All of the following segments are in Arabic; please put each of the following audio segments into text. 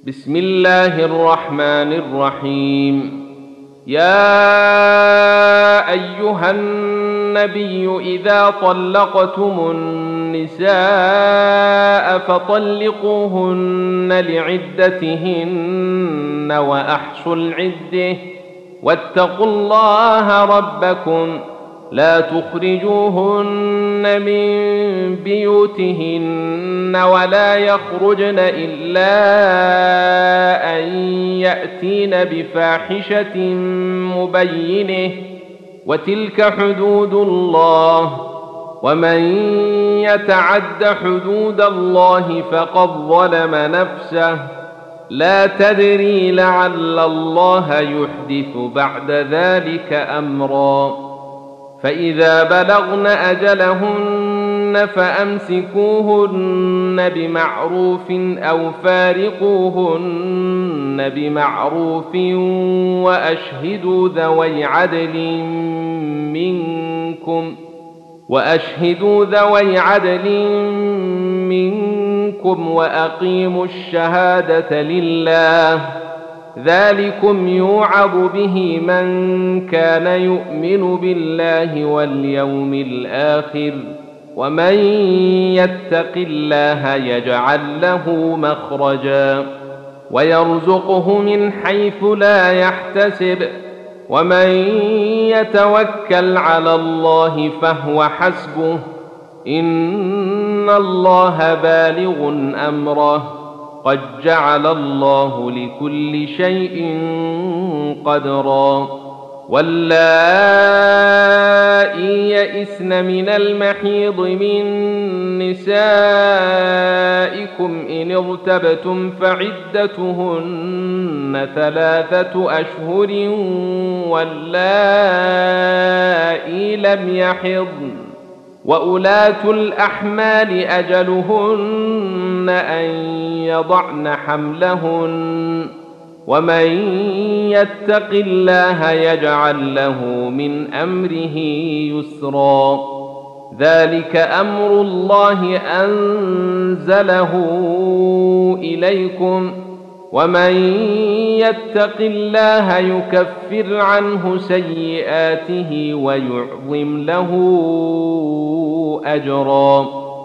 بسم الله الرحمن الرحيم. يا أيها النبي إذا طلقتم النساء فطلقوهن لعدتهن وأحصوا العدة واتقوا الله ربكم لا تخرجوهن من بيوتهن ولا يخرجن إلا أن يأتين بفاحشة مبينة وتلك حدود الله ومن يتعد حدود الله فقد ظلم نفسه لا تدري لعل الله يحدث بعد ذلك أمرا. فإذا بلغن أجلهن فأمسكوهن بمعروف أو فارقوهن بمعروف وأشهدوا ذوي عدل منكم وأقيموا الشهادة لله ذلكم يوعظ به من كان يؤمن بالله واليوم الآخر ومن يتق الله يجعل له مخرجا ويرزقه من حيث لا يحتسب ومن يتوكل على الله فهو حسبه إن الله بالغ أمره قد جعل الله لكل شيء قدرا. واللائي يئسن من المحيض من نسائكم إن ارتبتم فعدتهن 3 أشهر واللائي لم يحضن وأولاة الأحمال أجلهن أن يضعن حملهن ومن يتق الله يجعل له من أمره يسرا. ذلك أمر الله أنزله إليكم ومن يتق الله يكفر عنه سيئاته ويعظم له أجرا.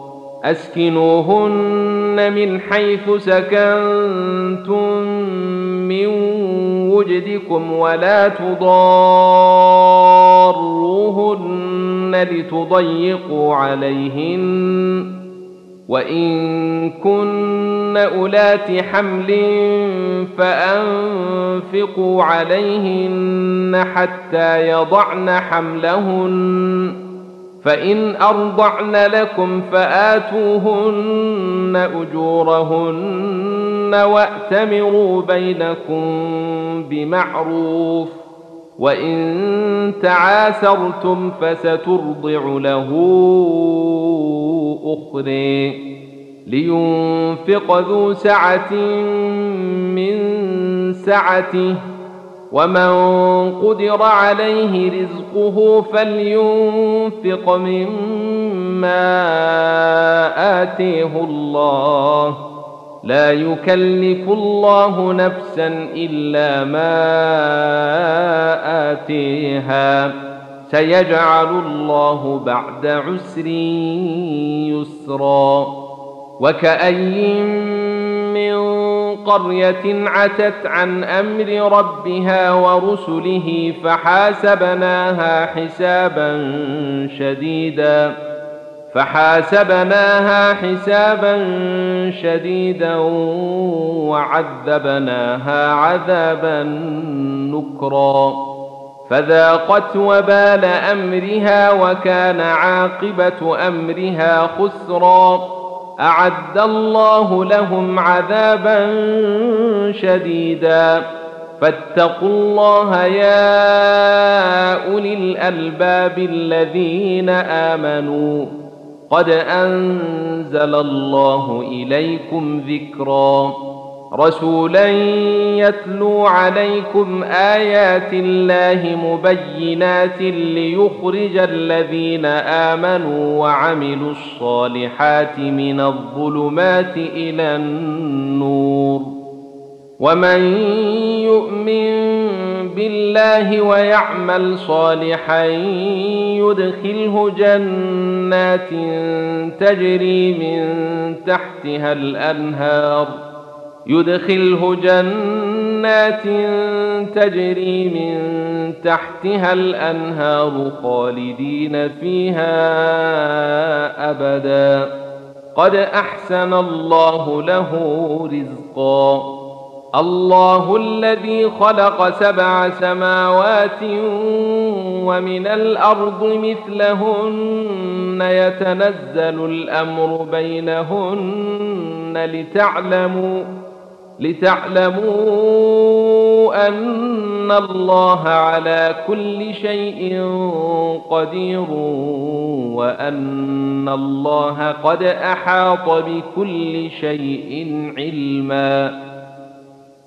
أسكنوهن من حيث سكنتم من وجدكم ولا تضاروهن لتضيقوا عليهن وإن كن أولات حمل فأنفقوا عليهن حتى يضعن حملهن فإن أرضعن لكم فآتوهن أجورهن وأتمروا بينكم بمعروف وإن تعاسرتم فسترضع له أخرى لينفق ذو سعة من سعته ومن قدر عليه رزقه فلينفق مما آتيه الله لا يكلف الله نفسا إلا ما آتيها سيجعل الله بعد عسر يسرا. وكأي من قرية عتت عن أمر ربها ورسله فحاسبناها حسابا شديدا وعذبناها عذابا نكرا فذاقت وبال أمرها وكان عاقبة أمرها خسرا. أعد الله لهم عذابا شديدا فاتقوا الله يا أولي الألباب الذين آمنوا قد أنزل الله إليكم ذكرا رسولا يتلو عليكم آيات الله مبينات ليخرج الذين آمنوا وعملوا الصالحات من الظلمات إلى النور ومن يؤمن بالله ويعمل صالحا يدخله جنات تجري من تحتها الأنهار خالدين فيها أبدا قد أحسن الله له رزقا الله الذي خلق 7 سماوات ومن الأرض مثلهن يتنزل الأمر بينهن لتعلموا أن الله على كل شيء قدير وأن الله قد أحاط بكل شيء علما